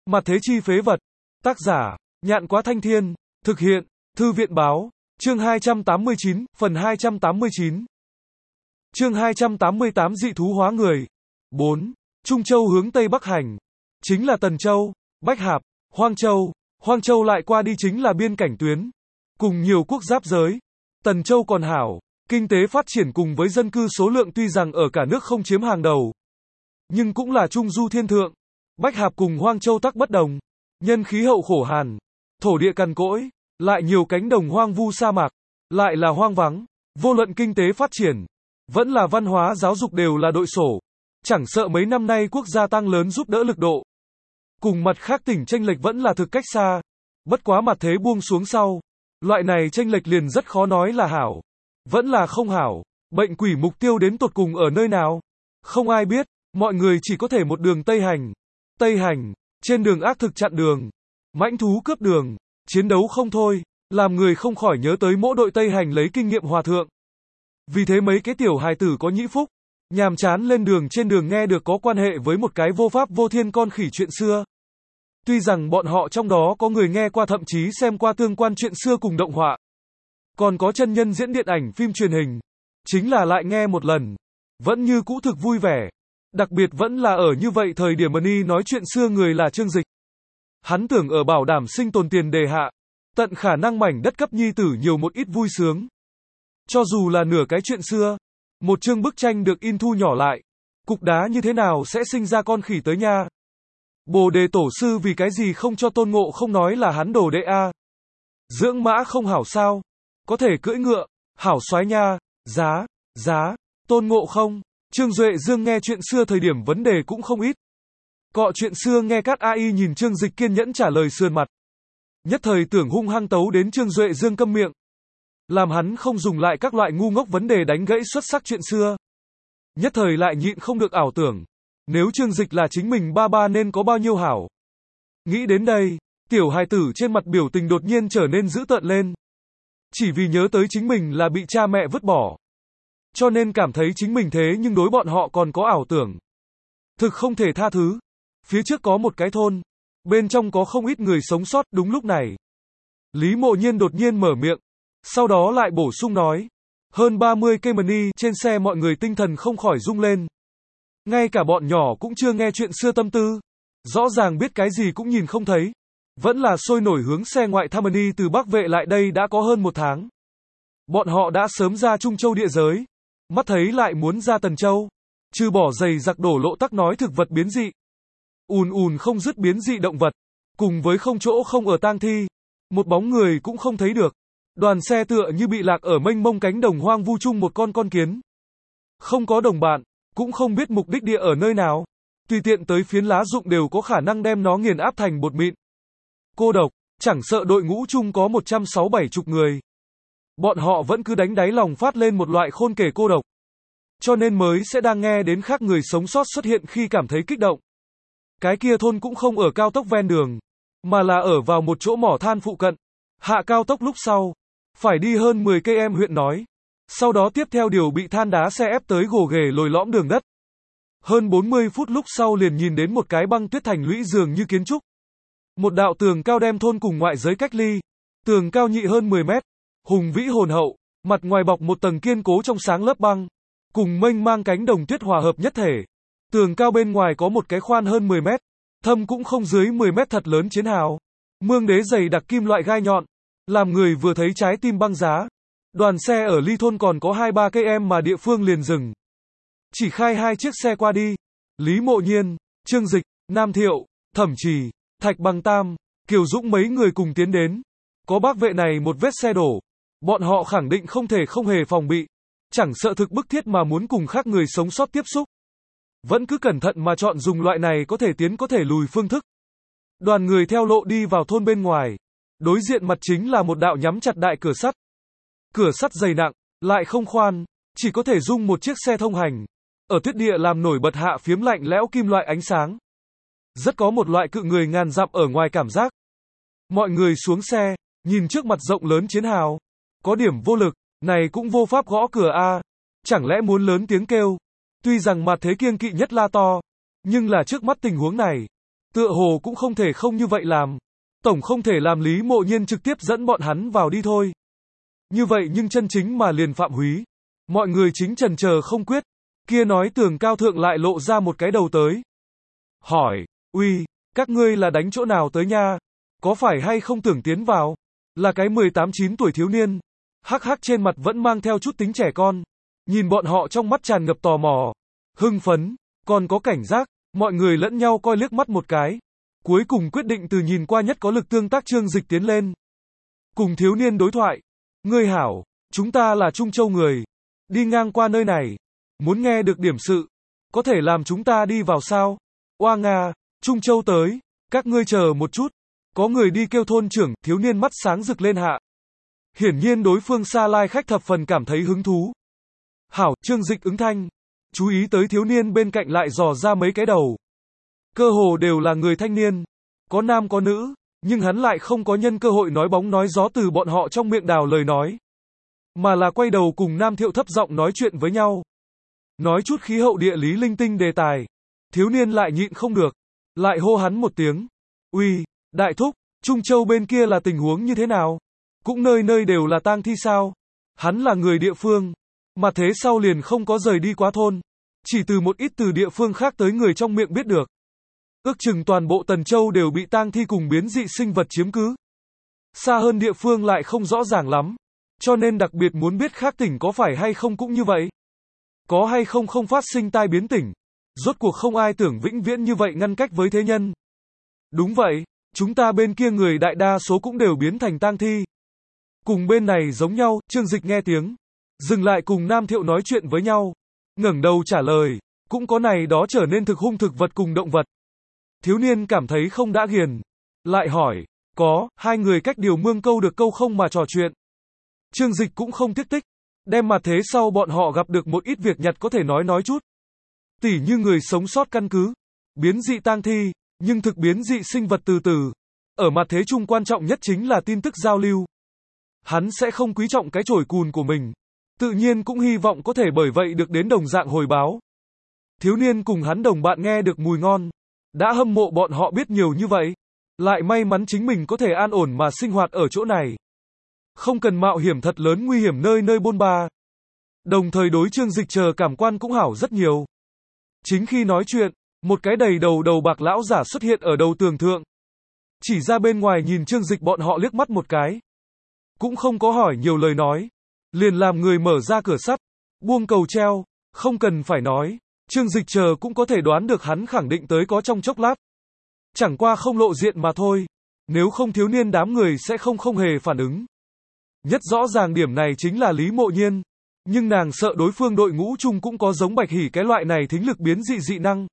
Mặt thế chi phế vật. Tác giả, Nhạn Quá Thanh Thiên. Thực hiện, Thư viện Báo. Chương 289, phần 289. Chương 288 dị thú hóa người. 4. Trung Châu hướng Tây Bắc hành. Chính là Tần Châu, Bách Hạp, Hoang Châu. Hoang Châu lại qua đi chính là biên cảnh tuyến. Cùng nhiều quốc giáp giới. Tần Châu còn hảo, kinh tế phát triển cùng với dân cư số lượng tuy rằng ở cả nước không chiếm hàng đầu, nhưng cũng là trung du thiên thượng. Bách Hạp cùng Hoang Châu tắc bất đồng. Nhân khí hậu khổ hàn, thổ địa cằn cỗi, lại nhiều cánh đồng hoang vu sa mạc, lại là hoang vắng. Vô luận kinh tế phát triển, vẫn là văn hóa giáo dục đều là đội sổ. Chẳng sợ mấy năm nay quốc gia tăng lớn giúp đỡ lực độ. Cùng mặt khác tỉnh chênh lệch vẫn là thực cách xa. Bất quá mặt thế buông xuống sau, loại này chênh lệch liền rất khó nói là hảo, vẫn là không hảo. Bệnh quỷ mục tiêu đến tột cùng ở nơi nào? Không ai biết, mọi người chỉ có thể một đường Tây hành. Tây hành, trên đường ác thực chặn đường, mãnh thú cướp đường, chiến đấu không thôi, làm người không khỏi nhớ tới mỗi đội Tây hành lấy kinh nghiệm hòa thượng. Vì thế mấy cái tiểu hài tử có nhĩ phúc, nhàm chán lên đường trên đường nghe được có quan hệ với một cái vô pháp vô thiên con khỉ chuyện xưa. Tuy rằng bọn họ trong đó có người nghe qua thậm chí xem qua tương quan chuyện xưa cùng động họa, còn có chân nhân diễn điện ảnh phim truyền hình, chính là lại nghe một lần, vẫn như cũ thực vui vẻ. Đặc biệt vẫn là ở như vậy thời điểm Mani nói chuyện xưa người là Trương Dịch. Hắn tưởng ở bảo đảm sinh tồn tiền đề hạ, tận khả năng mảnh đất cấp nhi tử nhiều một ít vui sướng. Cho dù là nửa cái chuyện xưa, một chương bức tranh được in thu nhỏ lại, cục đá như thế nào sẽ sinh ra con khỉ tới nha. Bồ đề tổ sư vì cái gì không cho Tôn Ngộ không nói là hắn đồ đệ a? Dưỡng mã không hảo sao? Có thể cưỡi ngựa, hảo soái nha. Giá, Tôn Ngộ không. Trương Duệ Dương nghe chuyện xưa thời điểm vấn đề cũng không ít. Cọ chuyện xưa nghe các AI nhìn Trương Dịch kiên nhẫn trả lời sườn mặt. Nhất thời tưởng hung hăng tấu đến Trương Duệ Dương câm miệng. Làm hắn không dùng lại các loại ngu ngốc vấn đề đánh gãy xuất sắc chuyện xưa. Nhất thời lại nhịn không được ảo tưởng. Nếu Trương Dịch là chính mình ba nên có bao nhiêu hảo. Nghĩ đến đây, tiểu hài tử trên mặt biểu tình đột nhiên trở nên dữ tợn lên. Chỉ vì nhớ tới chính mình là bị cha mẹ vứt bỏ, cho nên cảm thấy chính mình thế nhưng đối bọn họ còn có ảo tưởng. Thực không thể tha thứ. Phía trước có một cái thôn, bên trong có không ít người sống sót. Đúng lúc này, Lý Mộ Nhiên đột nhiên mở miệng, sau đó lại bổ sung nói. Hơn 30 cây Mani trên xe mọi người tinh thần không khỏi rung lên. Ngay cả bọn nhỏ cũng chưa nghe chuyện xưa tâm tư. Rõ ràng biết cái gì cũng nhìn không thấy. Vẫn là sôi nổi hướng xe ngoại thăm Mani từ Bắc Vệ lại đây đã có hơn một tháng. Bọn họ đã sớm ra Trung Châu địa giới. Mắt thấy lại muốn ra Tần Châu. Trừ bỏ giày giặc đổ lộ tắc nói thực vật biến dị. Ùn không dứt biến dị động vật. Cùng với không chỗ không ở tang thi. Một bóng người cũng không thấy được. Đoàn xe tựa như bị lạc ở mênh mông cánh đồng hoang vu chung một con kiến. Không có đồng bạn, cũng không biết mục đích địa ở nơi nào. Tùy tiện tới phiến lá rụng đều có khả năng đem nó nghiền áp thành bột mịn. Cô độc, chẳng sợ đội ngũ chung có 160-170 người. Bọn họ vẫn cứ đánh đáy lòng phát lên một loại khôn kể cô độc. Cho nên mới sẽ đang nghe đến khác người sống sót xuất hiện khi cảm thấy kích động. Cái kia thôn cũng không ở cao tốc ven đường, mà là ở vào một chỗ mỏ than phụ cận. Hạ cao tốc lúc sau, phải đi hơn 10 cây em huyện nói. Sau đó tiếp theo điều bị than đá xe ép tới gồ ghề lồi lõm đường đất. Hơn 40 phút lúc sau liền nhìn đến một cái băng tuyết thành lũy dường như kiến trúc. Một đạo tường cao đem thôn cùng ngoại giới cách ly. Tường cao nhị hơn 10 mét. Hùng vĩ hồn hậu, mặt ngoài bọc một tầng kiên cố trong sáng lớp băng, cùng mênh mang cánh đồng tuyết hòa hợp nhất thể. Tường cao bên ngoài có một cái khoan hơn 10 mét, thâm cũng không dưới 10 mét thật lớn chiến hào. Mương đế dày đặc kim loại gai nhọn, làm người vừa thấy trái tim băng giá. Đoàn xe ở ly thôn còn có 2-3 cây em mà địa phương liền dừng. Chỉ khai 2 chiếc xe qua đi. Lý Mộ Nhiên, Trương Dịch, Nam Thiệu, Thẩm Trì, Thạch Bằng Tam, Kiều Dũng mấy người cùng tiến đến. Có bác vệ này một vết xe đổ. Bọn họ khẳng định không thể không hề phòng bị. Chẳng sợ thực bức thiết mà muốn cùng khác người sống sót tiếp xúc. Vẫn cứ cẩn thận mà chọn dùng loại này có thể tiến có thể lùi phương thức. Đoàn người theo lộ đi vào thôn bên ngoài. Đối diện mặt chính là một đạo nhắm chặt đại cửa sắt. Cửa sắt dày nặng, lại không khoan, chỉ có thể dung một chiếc xe thông hành. Ở tuyết địa làm nổi bật hạ phiếm lạnh lẽo kim loại ánh sáng. Rất có một loại cự người ngàn dặm ở ngoài cảm giác. Mọi người xuống xe, nhìn trước mặt rộng lớn chiến hào. Có điểm vô lực, này cũng vô pháp gõ cửa a. Chẳng lẽ muốn lớn tiếng kêu. Tuy rằng mặt thế kiêng kỵ nhất la to, nhưng là trước mắt tình huống này. Tựa hồ cũng không thể không như vậy làm. Tổng không thể làm Lý Mộ Nhiên trực tiếp dẫn bọn hắn vào đi thôi. Như vậy nhưng chân chính mà liền Phạm Húy. Mọi người chính chần chờ không quyết. Kia nói tường cao thượng lại lộ ra một cái đầu tới. Hỏi, uy, các ngươi là đánh chỗ nào tới nha? Có phải hay không tưởng tiến vào? Là cái 18-9 tuổi thiếu niên. Hắc hắc trên mặt vẫn mang theo chút tính trẻ con. Nhìn bọn họ trong mắt tràn ngập tò mò, hưng phấn, còn có cảnh giác. Mọi người lẫn nhau coi liếc mắt một cái. Cuối cùng quyết định từ nhìn qua nhất có lực tương tác Trương Dịch tiến lên. Cùng thiếu niên đối thoại. Ngươi hảo, chúng ta là Trung Châu người. Đi ngang qua nơi này. Muốn nghe được điểm sự. Có thể làm chúng ta đi vào sao? Oa Nga, Trung Châu tới. Các ngươi chờ một chút. Có người đi kêu thôn trưởng, thiếu niên mắt sáng rực lên hạ. Hiển nhiên đối phương xa lai khách thập phần cảm thấy hứng thú. Hảo, Trương Dịch ứng thanh. Chú ý tới thiếu niên bên cạnh lại dò ra mấy cái đầu. Cơ hồ đều là người thanh niên. Có nam có nữ, nhưng hắn lại không có nhân cơ hội nói bóng nói gió từ bọn họ trong miệng đào lời nói. Mà là quay đầu cùng Nam Thiệu thấp giọng nói chuyện với nhau. Nói chút khí hậu địa lý linh tinh đề tài. Thiếu niên lại nhịn không được. Lại hô hắn một tiếng. Uy, đại thúc, Trung Châu bên kia là tình huống như thế nào? Cũng nơi nơi đều là tang thi sao? Hắn là người địa phương. Mà thế sau liền không có rời đi quá thôn. Chỉ từ một ít từ địa phương khác tới người trong miệng biết được. Ước chừng toàn bộ Tần Châu đều bị tang thi cùng biến dị sinh vật chiếm cứ. Xa hơn địa phương lại không rõ ràng lắm. Cho nên đặc biệt muốn biết khác tỉnh có phải hay không cũng như vậy. Có hay không không phát sinh tai biến tỉnh. Rốt cuộc không ai tưởng vĩnh viễn như vậy ngăn cách với thế nhân. Đúng vậy, chúng ta bên kia người đại đa số cũng đều biến thành tang thi. Cùng bên này giống nhau, Trương Dịch nghe tiếng. Dừng lại cùng Nam Thiệu nói chuyện với nhau. Ngẩng đầu trả lời, cũng có này đó trở nên thực hung thực vật cùng động vật. Thiếu niên cảm thấy không đã ghiền. Lại hỏi, có, hai người cách điều mương câu được câu không mà trò chuyện. Trương Dịch cũng không tiếc tích. Đem mặt thế sau bọn họ gặp được một ít việc nhặt có thể nói chút. Tỉ như người sống sót căn cứ. Biến dị tang thi, nhưng thực biến dị sinh vật từ từ. Ở mặt thế chung quan trọng nhất chính là tin tức giao lưu. Hắn sẽ không quý trọng cái chổi cùn của mình. Tự nhiên cũng hy vọng có thể bởi vậy được đến đồng dạng hồi báo. Thiếu niên cùng hắn đồng bạn nghe được mùi ngon. Đã hâm mộ bọn họ biết nhiều như vậy. Lại may mắn chính mình có thể an ổn mà sinh hoạt ở chỗ này. Không cần mạo hiểm thật lớn nguy hiểm nơi nơi bôn ba. Đồng thời đối Trương Dịch chờ cảm quan cũng hảo rất nhiều. Chính khi nói chuyện, một cái đầy đầu bạc lão giả xuất hiện ở đầu tường thượng. Chỉ ra bên ngoài nhìn Trương Dịch bọn họ liếc mắt một cái. Cũng không có hỏi nhiều lời nói. Liền làm người mở ra cửa sắt. Buông cầu treo. Không cần phải nói. Trương Dịch chờ cũng có thể đoán được hắn khẳng định tới có trong chốc lát. Chẳng qua không lộ diện mà thôi. Nếu không thiếu niên đám người sẽ không hề phản ứng. Nhất rõ ràng điểm này chính là Lý Mộ Nhiên. Nhưng nàng sợ đối phương đội ngũ chung cũng có giống Bạch Hỉ cái loại này thính lực biến dị năng.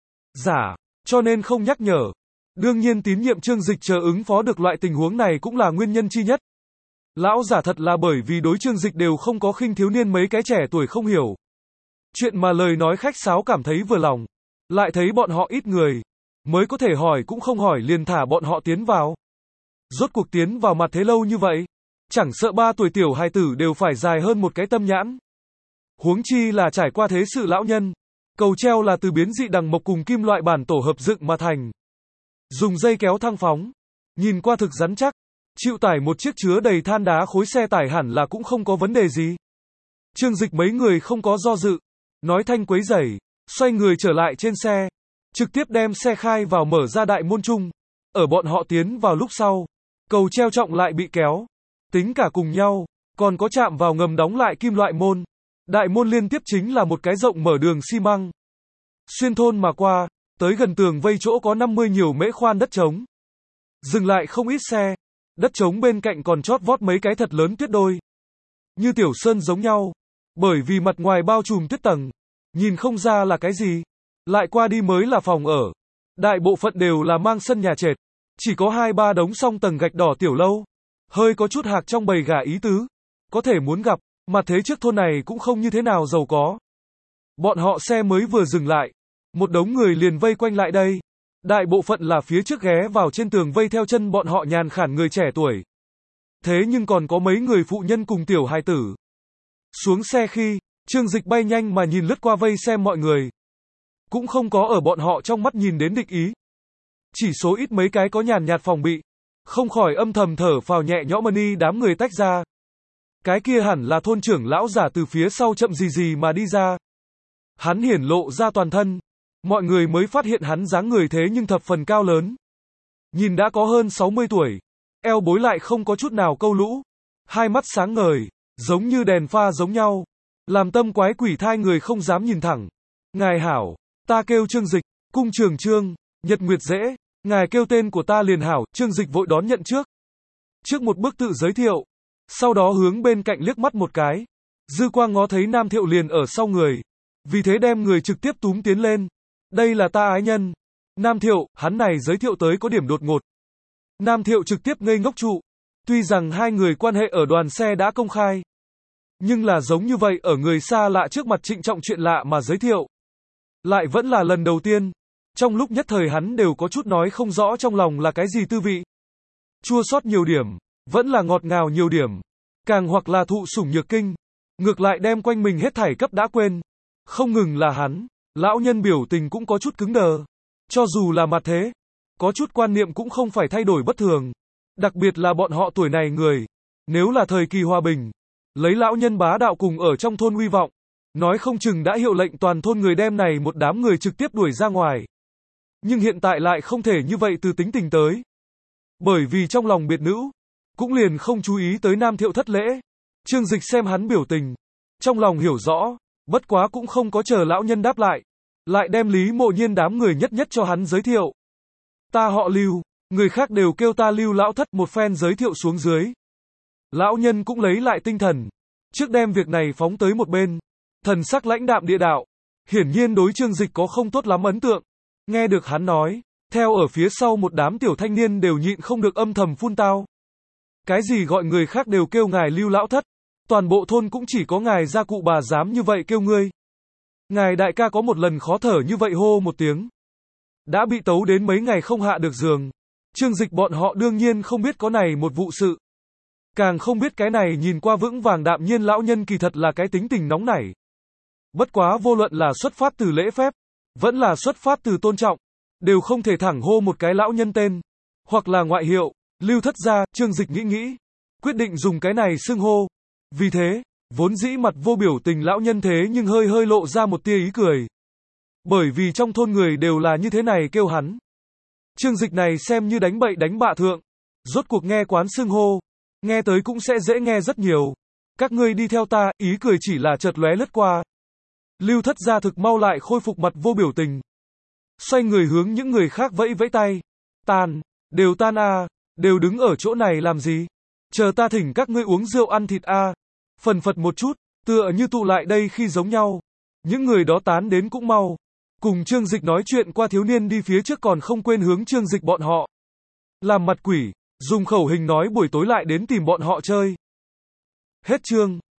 Giả, cho nên không nhắc nhở. Đương nhiên tín nhiệm Trương Dịch chờ ứng phó được loại tình huống này cũng là nguyên nhân chi nhất. Lão giả thật là bởi vì đối Trương Dịch đều không có khinh thiếu niên mấy cái trẻ tuổi không hiểu. Chuyện mà lời nói khách sáo cảm thấy vừa lòng. Lại thấy bọn họ ít người. Mới có thể hỏi cũng không hỏi liền thả bọn họ tiến vào. Rốt cuộc tiến vào mặt thế lâu như vậy. Chẳng sợ 3 tuổi tiểu hài tử đều phải dài hơn một cái tâm nhãn. Huống chi là trải qua thế sự lão nhân. Cầu treo là từ biến dị đằng mộc cùng kim loại bản tổ hợp dựng mà thành. Dùng dây kéo thăng phóng. Nhìn qua thực rắn chắc. Chịu tải một chiếc chứa đầy than đá khối xe tải hẳn là cũng không có vấn đề gì. Trương Dịch mấy người không có do dự. Nói thanh quấy rầy. Xoay người trở lại trên xe. Trực tiếp đem xe khai vào mở ra đại môn chung. Ở bọn họ tiến vào lúc sau. Cầu treo trọng lại bị kéo. Tính cả cùng nhau. Còn có chạm vào ngầm đóng lại kim loại môn. Đại môn liên tiếp chính là một cái rộng mở đường xi măng. Xuyên thôn mà qua. Tới gần tường vây chỗ có 50 nhiều mễ khoan đất trống. Dừng lại không ít xe. Đất trống bên cạnh còn chót vót mấy cái thật lớn tuyết đôi. Như tiểu sơn giống nhau. Bởi vì mặt ngoài bao trùm tuyết tầng. Nhìn không ra là cái gì. Lại qua đi mới là phòng ở. Đại bộ phận đều là mang sân nhà trệt. Chỉ có 2-3 đống song tầng gạch đỏ tiểu lâu. Hơi có chút hạc trong bầy gà ý tứ. Có thể muốn gặp. Mà thế trước thôn này cũng không như thế nào giàu có. Bọn họ xe mới vừa dừng lại. Một đống người liền vây quanh lại đây. Đại bộ phận là phía trước ghé vào trên tường vây theo chân bọn họ nhàn khản người trẻ tuổi. Thế nhưng còn có mấy người phụ nhân cùng tiểu hài tử. Xuống xe khi, Trương Dịch bay nhanh mà nhìn lướt qua vây xem mọi người. Cũng không có ở bọn họ trong mắt nhìn đến địch ý. Chỉ số ít mấy cái có nhàn nhạt phòng bị. Không khỏi âm thầm thở phào nhẹ nhõm mani đám người tách ra. Cái kia hẳn là thôn trưởng lão giả từ phía sau chậm gì gì mà đi ra. Hắn hiển lộ ra toàn thân. Mọi người mới phát hiện hắn dáng người thế nhưng thập phần cao lớn. Nhìn đã có hơn 60 tuổi. Eo bối lại không có chút nào câu lũ. Hai mắt sáng ngời, giống như đèn pha giống nhau. Làm tâm quái quỷ thai người không dám nhìn thẳng. Ngài hảo, ta kêu Trương Dịch, cung trường Trương, nhật nguyệt dễ. Ngài kêu tên của ta liền hảo, Trương Dịch vội đón nhận trước. Trước một bước tự giới thiệu. Sau đó hướng bên cạnh liếc mắt một cái. Dư quang ngó thấy Nam Thiệu liền ở sau người. Vì thế đem người trực tiếp túm tiến lên. Đây là ta ái nhân. Nam Thiệu, hắn này giới thiệu tới có điểm đột ngột. Nam Thiệu trực tiếp ngây ngốc trụ. Tuy rằng hai người quan hệ ở đoàn xe đã công khai. Nhưng là giống như vậy ở người xa lạ trước mặt trịnh trọng chuyện lạ mà giới thiệu. Lại vẫn là lần đầu tiên. Trong lúc nhất thời hắn đều có chút nói không rõ trong lòng là cái gì tư vị. Chua xót nhiều điểm. Vẫn là ngọt ngào nhiều điểm. Càng hoặc là thụ sủng nhược kinh. Ngược lại đem quanh mình hết thảy cấp đã quên. Không ngừng là hắn. Lão nhân biểu tình cũng có chút cứng đờ. Cho dù là mặt thế. Có chút quan niệm cũng không phải thay đổi bất thường. Đặc biệt là bọn họ tuổi này người. Nếu là thời kỳ hòa bình. Lấy lão nhân bá đạo cùng ở trong thôn uy vọng. Nói không chừng đã hiệu lệnh toàn thôn người đem này một đám người trực tiếp đuổi ra ngoài. Nhưng hiện tại lại không thể như vậy từ tính tình tới. Bởi vì trong lòng biệt nữ. Cũng liền không chú ý tới Nam Thiệu thất lễ. Trương Dịch xem hắn biểu tình. Trong lòng hiểu rõ. Bất quá cũng không có chờ lão nhân đáp lại. Lại đem Lý Mộ Nhiên đám người nhất nhất cho hắn giới thiệu. Ta họ Lưu. Người khác đều kêu ta Lưu lão thất, một phen giới thiệu xuống dưới. Lão nhân cũng lấy lại tinh thần. Trước đem việc này phóng tới một bên. Thần sắc lãnh đạm địa đạo. Hiển nhiên đối Trương Dịch có không tốt lắm ấn tượng. Nghe được hắn nói. Theo ở phía sau một đám tiểu thanh niên đều nhịn không được âm thầm phun tao. Cái gì gọi người khác đều kêu ngài Lưu lão thất. Toàn bộ thôn cũng chỉ có ngài gia cụ bà dám như vậy kêu ngươi. Ngài đại ca có một lần khó thở như vậy hô một tiếng. Đã bị tấu đến mấy ngày không hạ được giường. Trương Dịch bọn họ đương nhiên không biết có này một vụ sự. Càng không biết cái này nhìn qua vững vàng đạm nhiên lão nhân kỳ thật là cái tính tình nóng nảy. Bất quá vô luận là xuất phát từ lễ phép, vẫn là xuất phát từ tôn trọng, đều không thể thẳng hô một cái lão nhân tên, hoặc là ngoại hiệu, Lưu thất gia. Trương Dịch nghĩ, quyết định dùng cái này xưng hô. Vì thế, vốn dĩ mặt vô biểu tình lão nhân thế nhưng hơi hơi lộ ra một tia ý cười. Bởi vì trong thôn người đều là như thế này kêu hắn. Trương Dịch này xem như đánh bậy đánh bạ thượng. Rốt cuộc nghe quán xưng hô. Nghe tới cũng sẽ dễ nghe rất nhiều. Các ngươi đi theo ta, ý cười chỉ là chợt lóe lướt qua. Lưu thất gia thực mau lại khôi phục mặt vô biểu tình. Xoay người hướng những người khác vẫy vẫy tay. Tan, đều tan à, đều đứng ở chỗ này làm gì? Chờ ta thỉnh các ngươi uống rượu ăn thịt à. Phần phật một chút, tựa như tụ lại đây khi giống nhau. Những người đó tán đến cũng mau. Cùng Trương Dịch nói chuyện qua thiếu niên đi phía trước còn không quên hướng Trương Dịch bọn họ. Làm mặt quỷ, dùng khẩu hình nói buổi tối lại đến tìm bọn họ chơi. Hết chương.